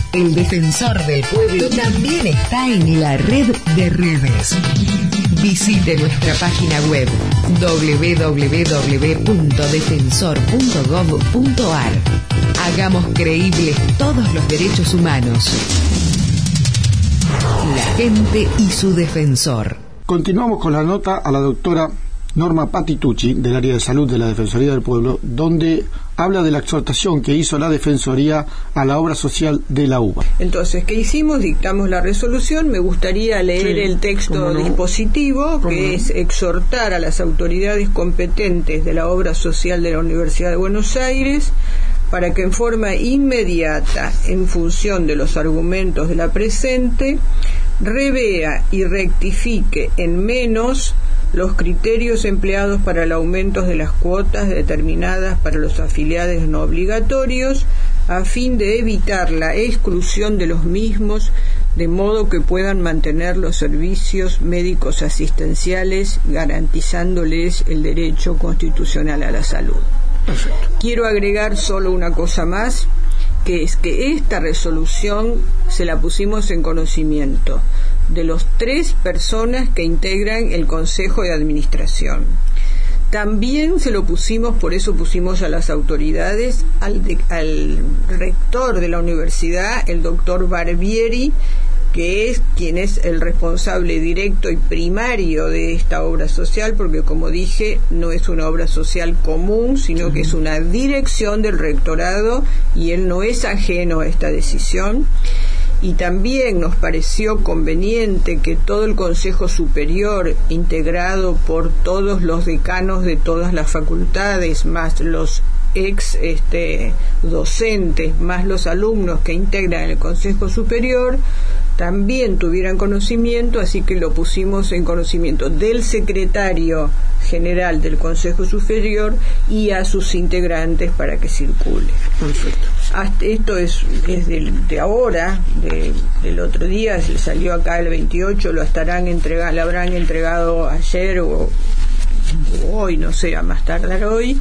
El Defensor del Pueblo también está en la red de redes. Visite nuestra página web www.defensor.gov.ar. Hagamos creíbles todos los derechos humanos. La gente y su defensor. Continuamos con la nota a la doctora Norma Patitucci, del área de salud de la Defensoría del Pueblo, donde habla de la exhortación que hizo la Defensoría a la obra social de la UBA. Entonces, ¿qué hicimos? Dictamos la resolución. Me gustaría leer el texto dispositivo, que es exhortar a las autoridades competentes de la obra social de la Universidad de Buenos Aires para que en forma inmediata, en función de los argumentos de la presente, revea y rectifique en menos los criterios empleados para el aumento de las cuotas determinadas para los afiliados no obligatorios, a fin de evitar la exclusión de los mismos, de modo que puedan mantener los servicios médicos asistenciales, garantizándoles el derecho constitucional a la salud. Perfecto. Quiero agregar solo una cosa más, que es que esta resolución se la pusimos en conocimiento de los 3 personas que integran el Consejo de Administración. También se lo pusimos, por eso pusimos a las autoridades, al rector de la universidad, el doctor Barbieri, que es quien es el responsable directo y primario de esta obra social, porque como dije, no es una obra social común, sino que es una dirección del rectorado y él no es ajeno a esta decisión. Y también nos pareció conveniente que todo el Consejo Superior, integrado por todos los decanos de todas las facultades, más los ex docentes, más los alumnos que integran el Consejo Superior, también tuvieran conocimiento, así que lo pusimos en conocimiento del secretario general del Consejo Superior y a sus integrantes para que circule. Perfecto. Esto es de ahora, del otro día, se salió acá el 28, lo habrán entregado ayer o hoy, no sé, a más tardar hoy.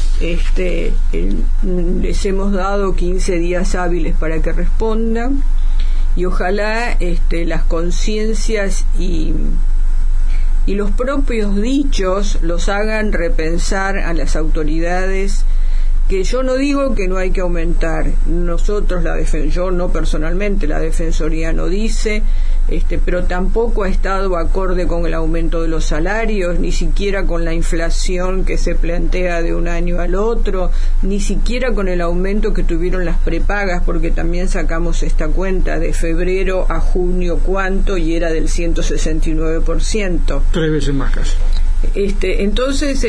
Les hemos dado 15 días hábiles para que respondan y ojalá las conciencias y los propios dichos los hagan repensar a las autoridades, que yo no digo que no hay que aumentar. Nosotros, yo no personalmente, la Defensoría no dice, pero tampoco ha estado acorde con el aumento de los salarios, ni siquiera con la inflación que se plantea de un año al otro, ni siquiera con el aumento que tuvieron las prepagas, porque también sacamos esta cuenta de febrero a junio cuánto, y era del 169%. 3 veces más casi. Entonces,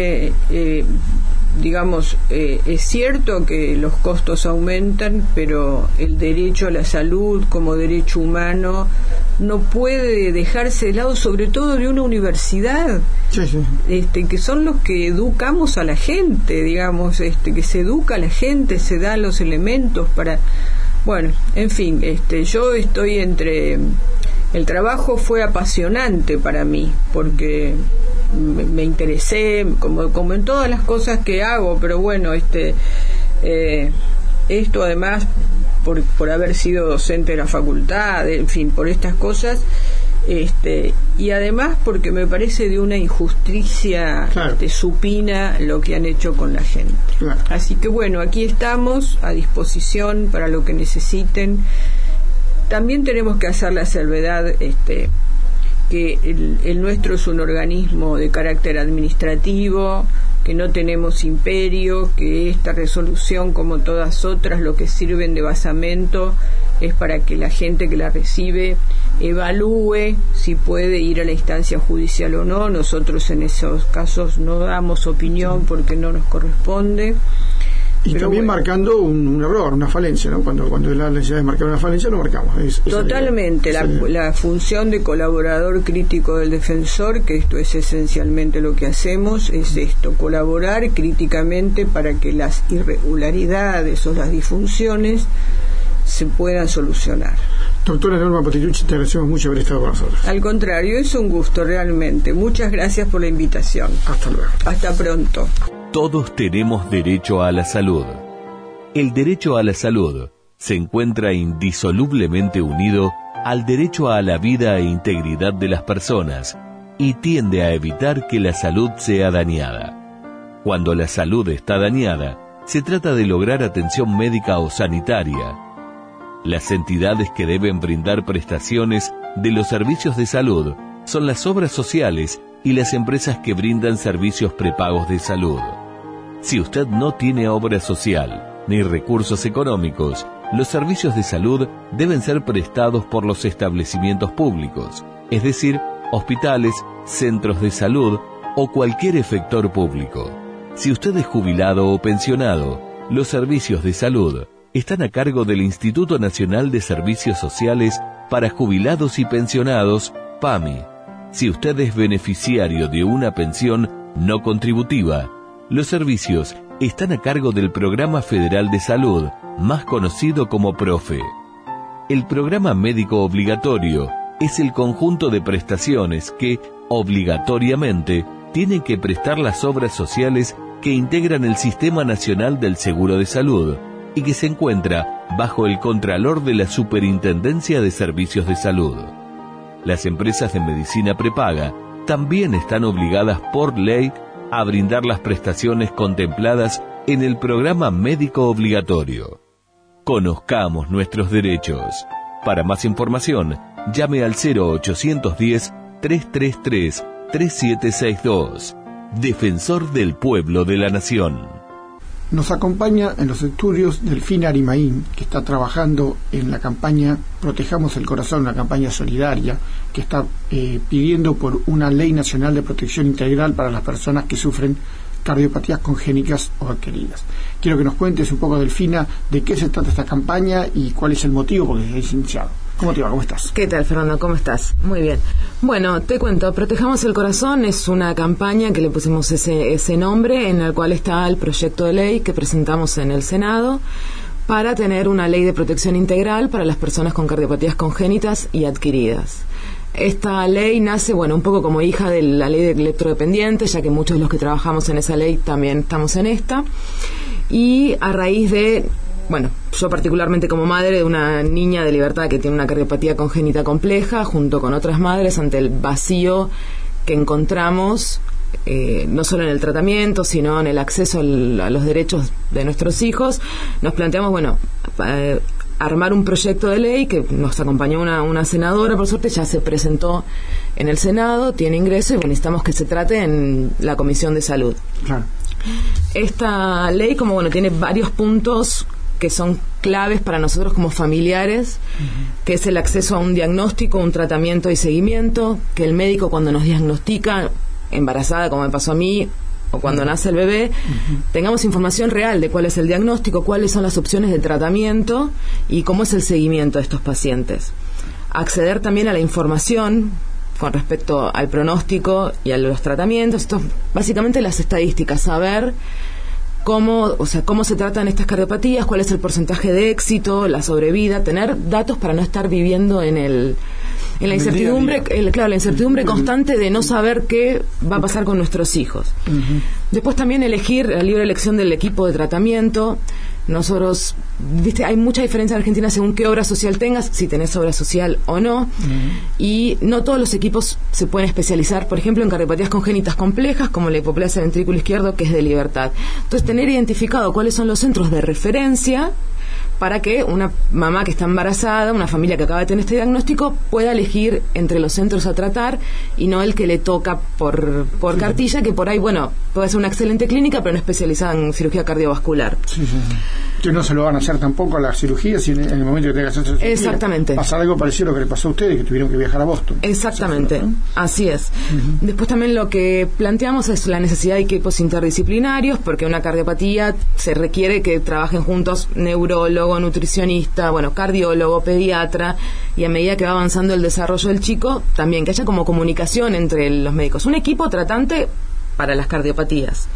digamos, es cierto que los costos aumentan, pero el derecho a la salud como derecho humano no puede dejarse de lado, sobre todo de una universidad, que son los que educamos a la gente, digamos, que se educa a la gente, se dan los elementos para... Bueno, en fin, yo estoy entre... El trabajo fue apasionante para mí, porque me interesé, como en todas las cosas que hago, pero bueno, esto además, por haber sido docente de la facultad, en fin, por estas cosas, y además porque me parece de una injusticia supina lo que han hecho con la gente. Claro. Así que bueno, aquí estamos a disposición para lo que necesiten. También tenemos que hacer la salvedad que el nuestro es un organismo de carácter administrativo, que no tenemos imperio, que esta resolución, como todas otras, lo que sirven de basamento es para que la gente que la recibe evalúe si puede ir a la instancia judicial o no. Nosotros en esos casos no damos opinión porque no nos corresponde. Y pero también marcando un error, una falencia, ¿no? Cuando es la necesidad de marcar una falencia, lo marcamos. Totalmente. La función de colaborador crítico del defensor, que esto es esencialmente lo que hacemos, es esto: colaborar críticamente para que las irregularidades o las disfunciones se puedan solucionar. Doctora Norma Patitucci, te agradecemos mucho haber estado con nosotros. Al contrario, es un gusto realmente. Muchas gracias por la invitación. Hasta luego. Hasta pronto. Todos tenemos derecho a la salud. El derecho a la salud se encuentra indisolublemente unido al derecho a la vida e integridad de las personas y tiende a evitar que la salud sea dañada. Cuando la salud está dañada, se trata de lograr atención médica o sanitaria. Las entidades que deben brindar prestaciones de los servicios de salud son las obras sociales y las empresas que brindan servicios prepagos de salud. Si usted no tiene obra social ni recursos económicos, los servicios de salud deben ser prestados por los establecimientos públicos, es decir, hospitales, centros de salud o cualquier efector público. Si usted es jubilado o pensionado, los servicios de salud están a cargo del Instituto Nacional de Servicios Sociales para Jubilados y Pensionados, PAMI. Si usted es beneficiario de una pensión no contributiva, los servicios están a cargo del Programa Federal de Salud, más conocido como PROFE. El programa médico obligatorio es el conjunto de prestaciones que, obligatoriamente, tienen que prestar las obras sociales que integran el Sistema Nacional del Seguro de Salud y que se encuentra bajo el Contralor de la Superintendencia de Servicios de Salud. Las empresas de medicina prepaga también están obligadas por ley a brindar las prestaciones contempladas en el programa médico obligatorio. Conozcamos nuestros derechos. Para más información, llame al 0810-333-3762. Defensor del Pueblo de la Nación. Nos acompaña en los estudios Delfina Arimaín, que está trabajando en la campaña Protejamos el Corazón, una campaña solidaria que está pidiendo por una ley nacional de protección integral para las personas que sufren cardiopatías congénitas o adquiridas. Quiero que nos cuentes un poco, Delfina, de qué se trata esta campaña y cuál es el motivo por el que se ha iniciado. ¿Cómo te va? ¿Cómo estás? ¿Qué tal, Fernando? ¿Cómo estás? Muy bien. Bueno, te cuento, Protejamos el Corazón es una campaña que le pusimos ese nombre, en el cual está el proyecto de ley que presentamos en el Senado para tener una ley de protección integral para las personas con cardiopatías congénitas y adquiridas. Esta ley nace, un poco como hija de la ley de electrodependientes, ya que muchos de los que trabajamos en esa ley también estamos en esta, y a raíz de, yo particularmente como madre de una niña de Libertad que tiene una cardiopatía congénita compleja, junto con otras madres, ante el vacío que encontramos, no solo en el tratamiento, sino en el acceso a los derechos de nuestros hijos, nos planteamos, armar un proyecto de ley que nos acompañó una senadora, por suerte ya se presentó en el Senado, tiene ingreso y necesitamos que se trate en la Comisión de Salud. Claro. Esta ley, tiene varios puntos que son claves para nosotros como familiares, que es el acceso a un diagnóstico, un tratamiento y seguimiento, que el médico cuando nos diagnostica, embarazada como me pasó a mí, o cuando nace el bebé, tengamos información real de cuál es el diagnóstico, cuáles son las opciones de tratamiento y cómo es el seguimiento de estos pacientes. Acceder también a la información con respecto al pronóstico y a los tratamientos, esto, básicamente las estadísticas, saber cómo se tratan estas cardiopatías, cuál es el porcentaje de éxito, la sobrevida, tener datos para no estar viviendo en la incertidumbre, la incertidumbre constante de no saber qué va a pasar con nuestros hijos. Después también elegir la libre elección del equipo de tratamiento. Nosotros, hay mucha diferencia en Argentina según qué obra social tengas, si tenés obra social o no, y no todos los equipos se pueden especializar, por ejemplo, en cardiopatías congénitas complejas, como la hipoplasia del ventrículo izquierdo, que es de Libertad. Entonces, tener identificado cuáles son los centros de referencia para que una mamá que está embarazada, una familia que acaba de tener este diagnóstico, pueda elegir entre los centros a tratar y no el que le toca por cartilla, que por ahí, puede ser una excelente clínica, pero no especializada en cirugía cardiovascular. Sí. Que no se lo van a hacer tampoco a la cirugía, si en el momento que tenga que hacer cirugía. Exactamente. Pasa algo parecido a lo que le pasó a ustedes, que tuvieron que viajar a Boston. Exactamente, así es. Después también lo que planteamos es la necesidad de equipos interdisciplinarios, porque una cardiopatía se requiere que trabajen juntos neurólogo, nutricionista, cardiólogo, pediatra, y a medida que va avanzando el desarrollo del chico, también que haya como comunicación entre los médicos. Un equipo tratante para las cardiopatías.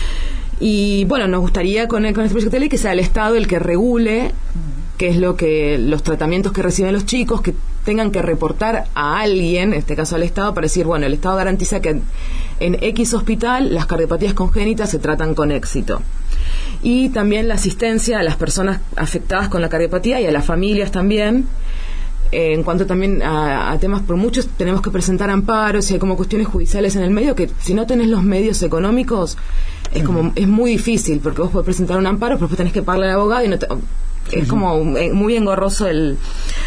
Y nos gustaría con este proyecto de ley que sea el Estado el que regule qué es los tratamientos que reciben los chicos, que tengan que reportar a alguien, en este caso al Estado, para decir, el Estado garantiza que en X hospital las cardiopatías congénitas se tratan con éxito. y también la asistencia a las personas afectadas con la cardiopatía y a las familias también. En cuanto también a temas, por muchos tenemos que presentar amparos y hay como cuestiones judiciales en el medio que si no tenés los medios económicos es muy difícil, porque vos podés presentar un amparo, pero después tenés que pagarle al abogado y es como muy engorroso el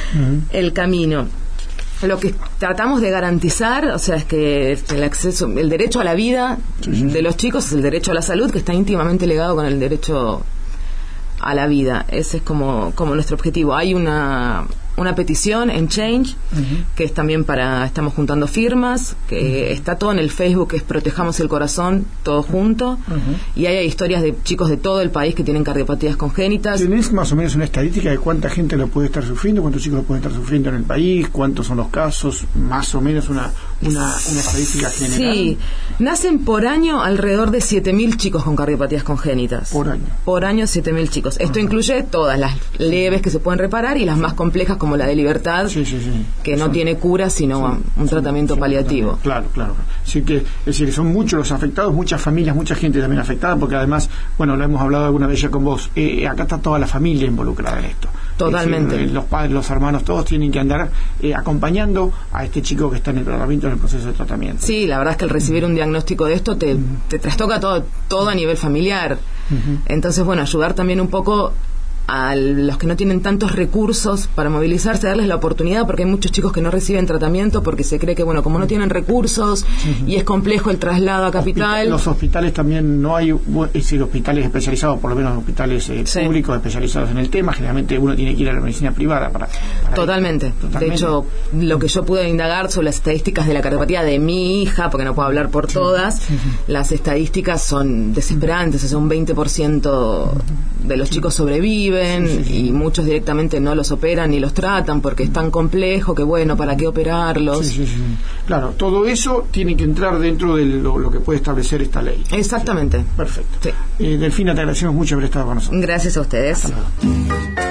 camino. Lo que tratamos de garantizar, o sea, es que el acceso, el derecho a la vida de los chicos es el derecho a la salud, que está íntimamente ligado con el derecho a la vida. Ese es como nuestro objetivo. Hay una petición en Change, que es también estamos juntando firmas, que está todo en el Facebook, que es Protejamos el Corazón, todo junto, y hay historias de chicos de todo el país que tienen cardiopatías congénitas. ¿Tenés más o menos una estadística de cuánta gente lo puede estar sufriendo, cuántos chicos lo pueden estar sufriendo en el país, cuántos son los casos, más o menos una estadística general? Sí, nacen por año alrededor de 7.000 chicos con cardiopatías congénitas. Por año 7.000 chicos. Esto incluye todas las leves que se pueden reparar y las más complejas como la de Libertad, que no tiene cura sino un tratamiento paliativo. Claro. Así que, es decir, son muchos los afectados, muchas familias, mucha gente también afectada, porque además, bueno, lo hemos hablado alguna vez ya con vos, acá está toda la familia involucrada en esto. Totalmente. Es decir, los padres, los hermanos, todos tienen que andar acompañando a este chico que está en el tratamiento, en el proceso de tratamiento. Sí, la verdad es que el recibir un diagnóstico de esto te trastoca todo a nivel familiar. Entonces, bueno, ayudar también un poco a los que no tienen tantos recursos para movilizarse, darles la oportunidad, porque hay muchos chicos que no reciben tratamiento porque se cree que, bueno, como no tienen recursos y es complejo el traslado a capital. Los hospitales también no hay, es decir, hospitales especializados, por lo menos hospitales públicos especializados en el tema. Generalmente uno tiene que ir a la medicina privada para Totalmente. De hecho, lo que yo pude indagar sobre las estadísticas de la cardiopatía de mi hija, porque no puedo hablar por todas, las estadísticas son desesperantes. O sea, un 20% de los chicos sobreviven. Y muchos directamente no los operan ni los tratan porque es tan complejo que, bueno, ¿para qué operarlos? Claro, todo eso tiene que entrar dentro de lo que puede establecer esta ley. Exactamente. Perfecto. Delfina, te agradecemos mucho haber estado con nosotros. Gracias a ustedes. Hasta luego.